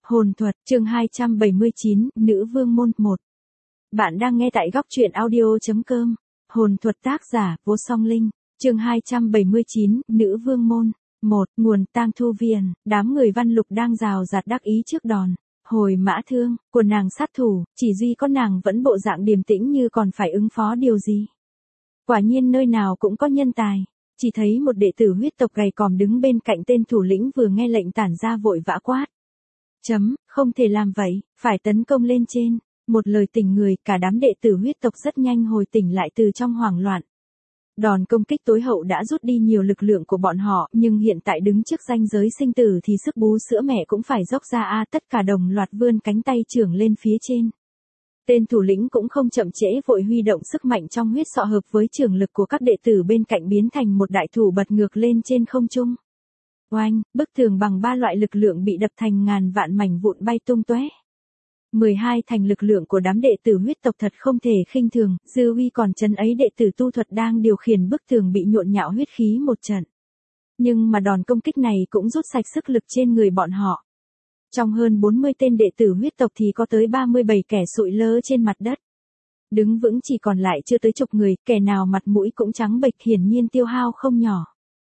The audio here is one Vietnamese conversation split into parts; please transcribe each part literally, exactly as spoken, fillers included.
Hồn thuật, chương hai trăm bảy mươi chín, Nữ Vương Môn một. Bạn đang nghe tại góc truyện audio chấm com. Hồn thuật tác giả, Vô Song Linh, chương hai trăm bảy mươi chín, Nữ Vương Môn một. Nguồn Tang Thu Viền, đám người Văn Lục đang rào rạt đắc ý trước đòn hồi mã thương của nàng sát thủ, chỉ duy có nàng vẫn bộ dạng điềm tĩnh như còn phải ứng phó điều gì. Quả nhiên nơi nào cũng có nhân tài. Chỉ thấy một đệ tử huyết tộc gầy còm đứng bên cạnh tên thủ lĩnh vừa nghe lệnh tản ra vội vã quát. Chấm, không thể làm vậy, phải tấn công lên trên. Một lời tỉnh người, cả đám đệ tử huyết tộc rất nhanh hồi tỉnh lại từ trong hoảng loạn. Đòn công kích tối hậu đã rút đi nhiều lực lượng của bọn họ, nhưng hiện tại đứng trước ranh giới sinh tử thì sức bú sữa mẹ cũng phải dốc ra a, tất cả đồng loạt vươn cánh tay chưởng lên phía trên. Tên thủ lĩnh cũng không chậm trễ vội huy động sức mạnh trong huyết sọ hợp với trường lực của các đệ tử bên cạnh biến thành một đại thủ bật ngược lên trên không trung. Oanh, bức tường bằng ba loại lực lượng bị đập thành ngàn vạn mảnh vụn bay tung tóe. mười hai thành lực lượng của đám đệ tử huyết tộc thật không thể khinh thường, dư uy còn chấn ấy đệ tử tu thuật đang điều khiển bức tường bị nhộn nhạo huyết khí một trận. Nhưng mà đòn công kích này cũng rút sạch sức lực trên người bọn họ. Trong hơn bốn mươi tên đệ tử huyết tộc thì có tới ba mươi bảy kẻ sụi lơ trên mặt đất. Đứng vững chỉ còn lại chưa tới chục người, kẻ nào mặt mũi cũng trắng bệch, hiển nhiên tiêu hao không nhỏ.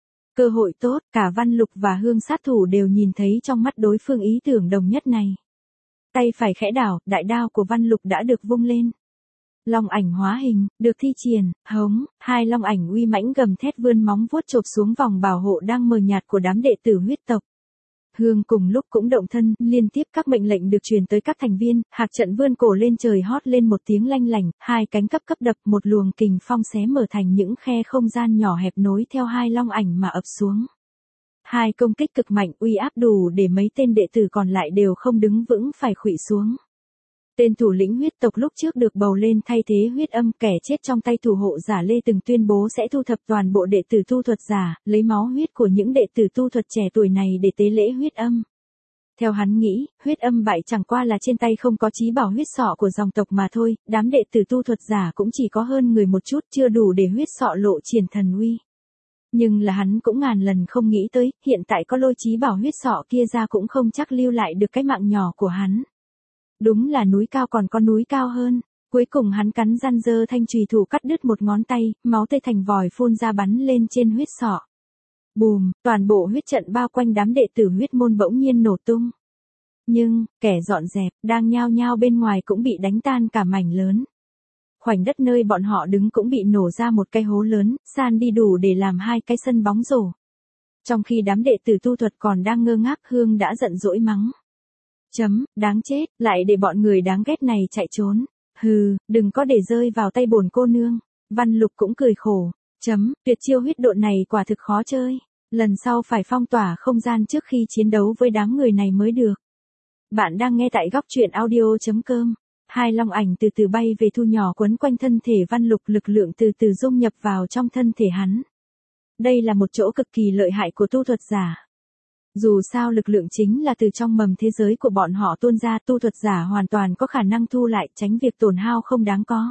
Cơ hội tốt, cả Văn Lục và Hương sát thủ đều nhìn thấy trong mắt đối phương ý tưởng đồng nhất này. Tay phải khẽ đảo, đại đao của Văn Lục đã được vung lên. Long ảnh hóa hình, được thi triển, hống, hai long ảnh uy mãnh gầm thét vươn móng vuốt chộp xuống vòng bảo hộ đang mờ nhạt của đám đệ tử huyết tộc. Hương cùng lúc cũng động thân, liên tiếp các mệnh lệnh được truyền tới các thành viên, Hạc Trận vươn cổ lên trời hót lên một tiếng lanh lảnh, hai cánh cấp cấp đập, một luồng kình phong xé mở thành những khe không gian nhỏ hẹp nối theo hai long ảnh mà ập xuống. Hai công kích cực mạnh uy áp đủ để mấy tên đệ tử còn lại đều không đứng vững phải khuỵu xuống. Tên thủ lĩnh huyết tộc lúc trước được bầu lên thay thế huyết âm, kẻ chết trong tay thủ hộ giả Lê từng tuyên bố sẽ thu thập toàn bộ đệ tử tu thuật giả, lấy máu huyết của những đệ tử tu thuật trẻ tuổi này để tế lễ huyết âm. Theo hắn nghĩ, huyết âm bại chẳng qua là trên tay không có chí bảo huyết sọ của dòng tộc mà thôi, đám đệ tử tu thuật giả cũng chỉ có hơn người một chút, chưa đủ để huyết sọ lộ triển thần uy. Nhưng là hắn cũng ngàn lần không nghĩ tới, hiện tại có lôi chí bảo huyết sọ kia ra cũng không chắc lưu lại được cái mạng nhỏ của hắn. Đúng là núi cao còn có núi cao hơn. Cuối cùng hắn cắn răng giơ thanh chùy thủ cắt đứt một ngón tay, máu tươi thành vòi phun ra bắn lên trên huyết sọ. Bùm, toàn bộ huyết trận bao quanh đám đệ tử huyết môn bỗng nhiên nổ tung. Nhưng, kẻ dọn dẹp, đang nhao nhao bên ngoài cũng bị đánh tan cả mảnh lớn. Khoảnh đất nơi bọn họ đứng cũng bị nổ ra một cái hố lớn, san đi đủ để làm hai cái sân bóng rổ. Trong khi đám đệ tử tu thuật còn đang ngơ ngác, Hương đã giận dỗi mắng. Chấm, đáng chết, lại để bọn người đáng ghét này chạy trốn. Hừ, đừng có để rơi vào tay bổn cô nương. Văn Lục cũng cười khổ. Chấm, tuyệt chiêu huyết độn này quả thực khó chơi. Lần sau phải phong tỏa không gian trước khi chiến đấu với đám người này mới được. Bạn đang nghe tại góc truyện audio chấm com. Hai long ảnh từ từ bay về thu nhỏ quấn quanh thân thể Văn Lục, lực lượng từ từ dung nhập vào trong thân thể hắn. Đây là một chỗ cực kỳ lợi hại của tu thuật giả. Dù sao lực lượng chính là từ trong mầm thế giới của bọn họ tuôn ra, tu thuật giả hoàn toàn có khả năng thu lại, tránh việc tổn hao không đáng có.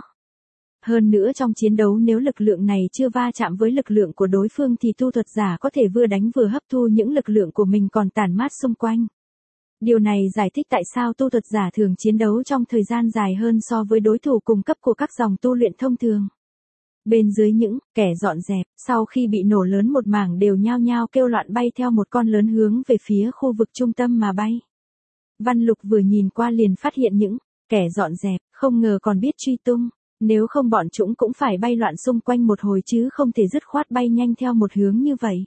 Hơn nữa trong chiến đấu nếu lực lượng này chưa va chạm với lực lượng của đối phương thì tu thuật giả có thể vừa đánh vừa hấp thu những lực lượng của mình còn tản mát xung quanh. Điều này giải thích tại sao tu thuật giả thường chiến đấu trong thời gian dài hơn so với đối thủ cùng cấp của các dòng tu luyện thông thường. Bên dưới những kẻ dọn dẹp, sau khi bị nổ lớn một mảng đều nhao nhao kêu loạn bay theo một con lớn hướng về phía khu vực trung tâm mà bay. Văn Lục vừa nhìn qua liền phát hiện những kẻ dọn dẹp, không ngờ còn biết truy tung, nếu không bọn chúng cũng phải bay loạn xung quanh một hồi chứ không thể dứt khoát bay nhanh theo một hướng như vậy.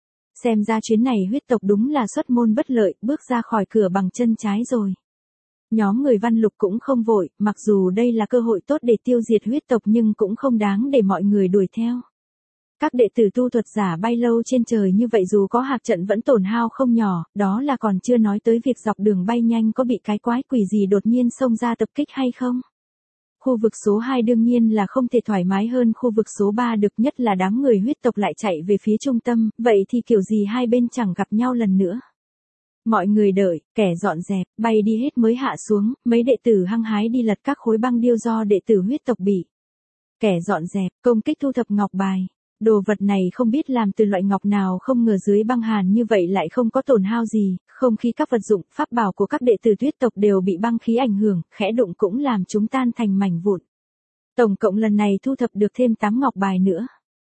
Xem ra chuyến này huyết tộc đúng là xuất môn bất lợi, bước ra khỏi cửa bằng chân trái rồi. Nhóm người Văn Lục cũng không vội, mặc dù đây là cơ hội tốt để tiêu diệt huyết tộc nhưng cũng không đáng để mọi người đuổi theo. Các đệ tử tu thuật giả bay lâu trên trời như vậy dù có Hạc Trận vẫn tổn hao không nhỏ, đó là còn chưa nói tới việc dọc đường bay nhanh có bị cái quái quỷ gì đột nhiên xông ra tập kích hay không. Khu vực số hai đương nhiên là không thể thoải mái hơn khu vực số ba được, nhất là đám người huyết tộc lại chạy về phía trung tâm, vậy thì kiểu gì hai bên chẳng gặp nhau lần nữa. Mọi người đợi, kẻ dọn dẹp, bay đi hết mới hạ xuống, mấy đệ tử hăng hái đi lật các khối băng điêu do đệ tử huyết tộc bị. Kẻ dọn dẹp, công kích thu thập ngọc bài. Đồ vật này không biết làm từ loại ngọc nào, không ngờ dưới băng hàn như vậy lại không có tổn hao gì, không khí các vật dụng, pháp bảo của các đệ tử Tuyết tộc đều bị băng khí ảnh hưởng, khẽ đụng cũng làm chúng tan thành mảnh vụn. Tổng cộng lần này thu thập được thêm tám ngọc bài nữa.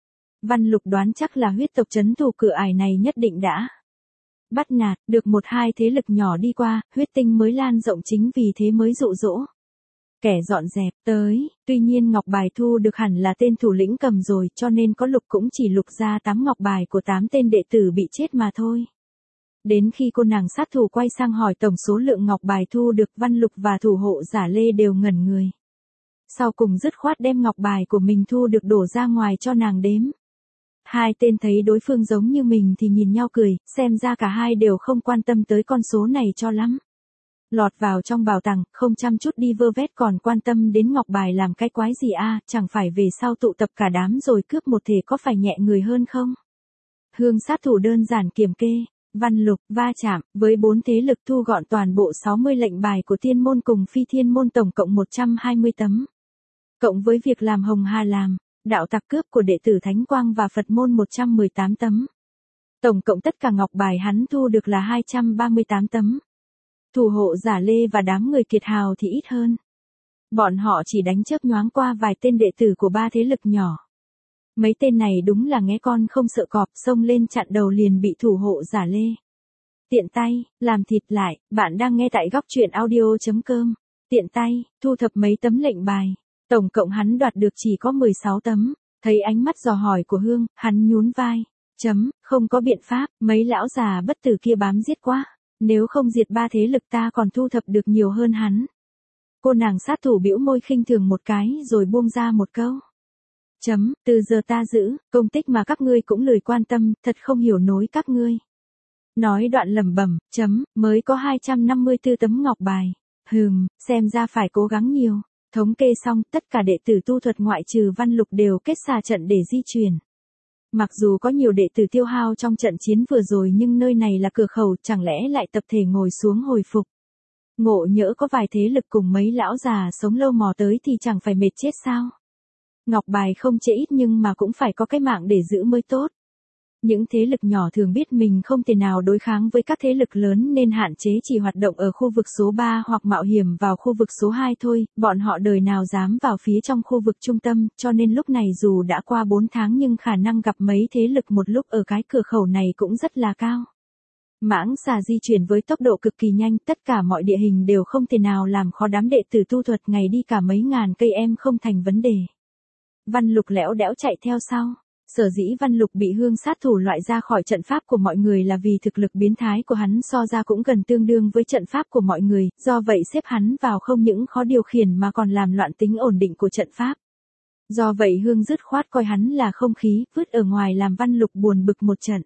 Văn Lục đoán chắc là huyết tộc trấn thủ cửa ải này nhất định đã bắt nạt, được một hai thế lực nhỏ đi qua, huyết tinh mới lan rộng, chính vì thế mới dụ dỗ kẻ dọn dẹp tới, tuy nhiên ngọc bài thu được hẳn là tên thủ lĩnh cầm rồi, cho nên có lục cũng chỉ lục ra tám ngọc bài của tám tên đệ tử bị chết mà thôi. Đến khi cô nàng sát thủ quay sang hỏi tổng số lượng ngọc bài thu được, Văn Lục và thủ hộ giả Lê đều ngẩn người. Sau cùng dứt khoát đem ngọc bài của mình thu được đổ ra ngoài cho nàng đếm. Hai tên thấy đối phương giống như mình thì nhìn nhau cười, xem ra cả hai đều không quan tâm tới con số này cho lắm. Lọt vào trong bảo tàng, không chăm chút đi vơ vét còn quan tâm đến ngọc bài làm cái quái gì a, chẳng phải về sau tụ tập cả đám rồi cướp một thể có phải nhẹ người hơn không? Hương sát thủ đơn giản kiểm kê, Văn Lục va chạm với bốn thế lực thu gọn toàn bộ sáu mươi lệnh bài của Thiên môn cùng Phi Thiên môn tổng cộng một trăm hai mươi tấm. Cộng với việc làm Hồng Hà làm, đạo tặc cướp của đệ tử Thánh Quang và Phật môn một trăm mười tám tấm. Tổng cộng tất cả ngọc bài hắn thu được là hai trăm ba mươi tám tấm. Thủ hộ giả Lê và đám người kiệt hào thì ít hơn. Bọn họ chỉ đánh chớp nhoáng qua vài tên đệ tử của ba thế lực nhỏ. Mấy tên này đúng là nghe con không sợ cọp, xông lên chặn đầu liền bị thủ hộ giả Lê tiện tay làm thịt lại. Bạn đang nghe tại góc truyện audio chấm com. Tiện tay thu thập mấy tấm lệnh bài, tổng cộng hắn đoạt được chỉ có mười sáu tấm. Thấy ánh mắt dò hỏi của Hương, hắn nhún vai, chấm, không có biện pháp, mấy lão già bất tử kia bám giết quá. Nếu không diệt ba thế lực ta còn thu thập được nhiều hơn hắn. Cô nàng sát thủ bĩu môi khinh thường một cái rồi buông ra một câu. Chấm, từ giờ ta giữ, công tích mà các ngươi cũng lười quan tâm, thật không hiểu nối các ngươi. Nói đoạn lẩm bẩm, chấm, mới có hai trăm năm mươi tư tấm ngọc bài. Hừm, xem ra phải cố gắng nhiều. Thống kê xong, tất cả đệ tử tu thuật ngoại trừ Văn Lục đều kết xà trận để di chuyển. Mặc dù có nhiều đệ tử tiêu hao trong trận chiến vừa rồi nhưng nơi này là cửa khẩu, chẳng lẽ lại tập thể ngồi xuống hồi phục. Ngộ nhỡ có vài thế lực cùng mấy lão già sống lâu mò tới thì chẳng phải mệt chết sao. Ngọc bài không chế ít nhưng mà cũng phải có cái mạng để giữ mới tốt. Những thế lực nhỏ thường biết mình không thể nào đối kháng với các thế lực lớn nên hạn chế chỉ hoạt động ở khu vực số ba hoặc mạo hiểm vào khu vực số hai thôi, bọn họ đời nào dám vào phía trong khu vực trung tâm, cho nên lúc này dù đã qua bốn tháng nhưng khả năng gặp mấy thế lực một lúc ở cái cửa khẩu này cũng rất là cao. Mãng xà di chuyển với tốc độ cực kỳ nhanh, tất cả mọi địa hình đều không thể nào làm khó đám đệ tử tu thuật, ngày đi cả mấy ngàn cây em không thành vấn đề. Văn Lục lẽo đẽo chạy theo sau. Sở dĩ Văn Lục bị Hương sát thủ loại ra khỏi trận pháp của mọi người là vì thực lực biến thái của hắn so ra cũng gần tương đương với trận pháp của mọi người, do vậy xếp hắn vào không những khó điều khiển mà còn làm loạn tính ổn định của trận pháp. Do vậy Hương dứt khoát coi hắn là không khí, vứt ở ngoài làm Văn Lục buồn bực một trận.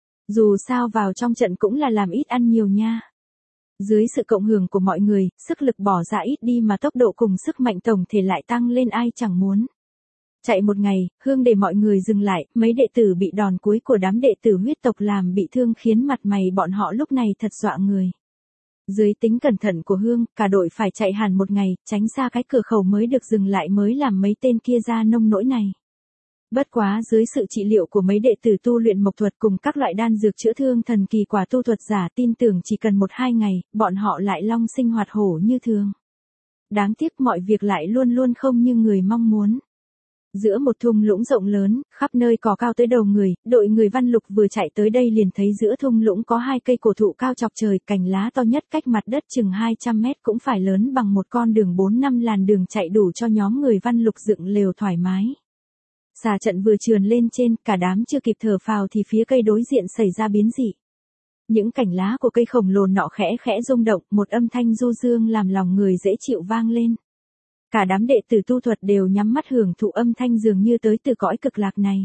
Dù sao vào trong trận cũng là làm ít ăn nhiều nha. Dưới sự cộng hưởng của mọi người, sức lực bỏ ra ít đi mà tốc độ cùng sức mạnh tổng thể lại tăng lên, ai chẳng muốn. Chạy một ngày, Hương để mọi người dừng lại, mấy đệ tử bị đòn cuối của đám đệ tử huyết tộc làm bị thương khiến mặt mày bọn họ lúc này thật dọa người. Dưới tính cẩn thận của Hương, cả đội phải chạy hẳn một ngày, tránh xa cái cửa khẩu mới được dừng lại mới làm mấy tên kia ra nông nỗi này. Bất quá dưới sự trị liệu của mấy đệ tử tu luyện mộc thuật cùng các loại đan dược chữa thương thần kỳ quả tu thuật giả, tin tưởng chỉ cần một hai ngày, bọn họ lại long sinh hoạt hổ như thường. Đáng tiếc mọi việc lại luôn luôn không như người mong muốn. Giữa một thung lũng rộng lớn, khắp nơi cỏ cao tới đầu người, đội người Văn Lục vừa chạy tới đây liền thấy giữa thung lũng có hai cây cổ thụ cao chọc trời, cành lá to nhất cách mặt đất chừng hai trăm mét, cũng phải lớn bằng một con đường bốn năm làn đường chạy đủ cho nhóm người Văn Lục dựng lều thoải mái. Xà trận vừa trườn lên trên, cả đám chưa kịp thở phào thì phía cây đối diện xảy ra biến dị. Những cành lá của cây khổng lồ nọ khẽ khẽ rung động, một âm thanh du dương làm lòng người dễ chịu vang lên. Cả đám đệ tử tu thuật đều nhắm mắt hưởng thụ âm thanh dường như tới từ cõi cực lạc này.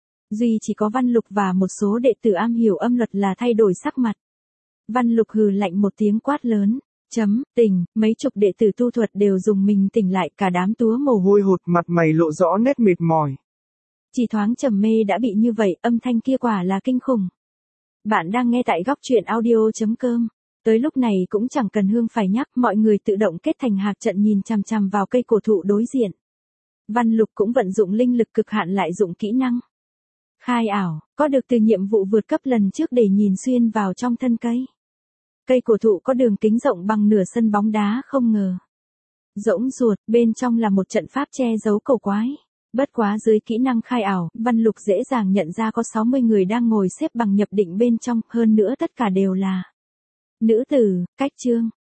Duy chỉ có Văn Lục và một số đệ tử am hiểu âm luật là thay đổi sắc mặt. Văn Lục hừ lạnh một tiếng quát lớn, chấm, tỉnh, mấy chục đệ tử tu thuật đều dùng mình tỉnh lại, cả đám túa mồ hôi hột, mặt mày lộ rõ nét mệt mỏi. Chỉ thoáng trầm mê đã bị như vậy, âm thanh kia quả là kinh khủng. Bạn đang nghe tại góc truyện audio chấm com. Tới lúc này cũng chẳng cần Hương phải nhắc, mọi người tự động kết thành hạc trận nhìn chằm chằm vào cây cổ thụ đối diện. Văn Lục cũng vận dụng linh lực cực hạn lại dụng kỹ năng. Khai ảo, có được từ nhiệm vụ vượt cấp lần trước để nhìn xuyên vào trong thân cây. Cây cổ thụ có đường kính rộng bằng nửa sân bóng đá không ngờ. Rỗng ruột, bên trong là một trận pháp che giấu cổ quái. Bất quá dưới kỹ năng khai ảo, Văn Lục dễ dàng nhận ra có sáu mươi người đang ngồi xếp bằng nhập định bên trong, hơn nữa tất cả đều là nữ tử. Cách chương,